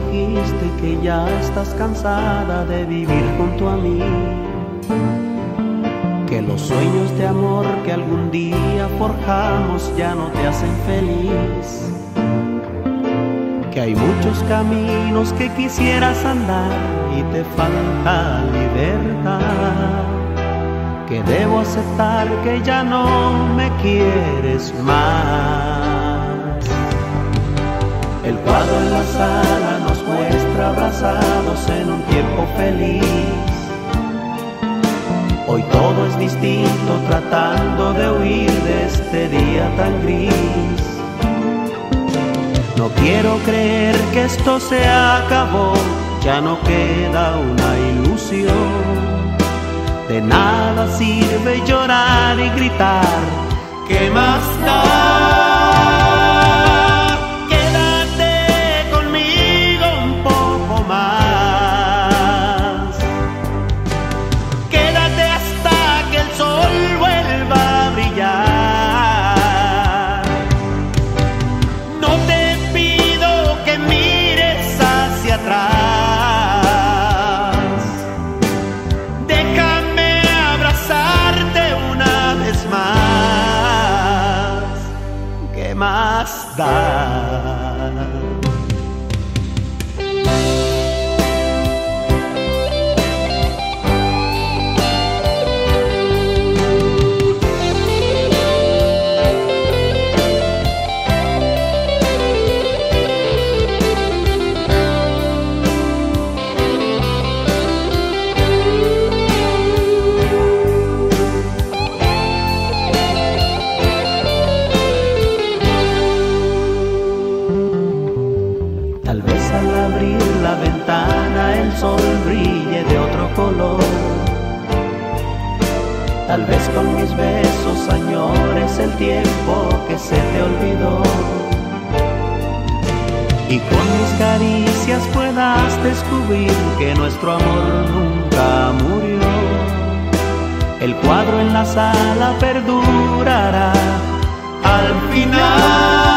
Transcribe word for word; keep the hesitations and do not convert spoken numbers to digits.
dijiste que ya estás cansada de vivir junto a mí, que los sueños de amor que algún día forjamos ya no te hacen feliz, que hay muchos caminos que quisieras andar y te falta libertad, que debo aceptar que ya no me quieres más. El cuadro en la sala nos muestra abrazados en un tiempo feliz. Hoy todo es distinto, tratando de huir de este día tan gris. No quiero creer que esto se acabó, ya no queda una ilusión. De nada sirve llorar y gritar, ¿qué más da? Quédate conmigo un poco más. Quédate hasta que el sol vuelva a brillar. No te pido que mires hacia atrás. ¿Qué más da? Tal vez al abrir la ventana el sol brille de otro color. Tal vez con mis besos añores el tiempo que se te olvidó. Y con mis caricias puedas descubrir que nuestro amor nunca murió. El cuadro en la sala perdurará al final.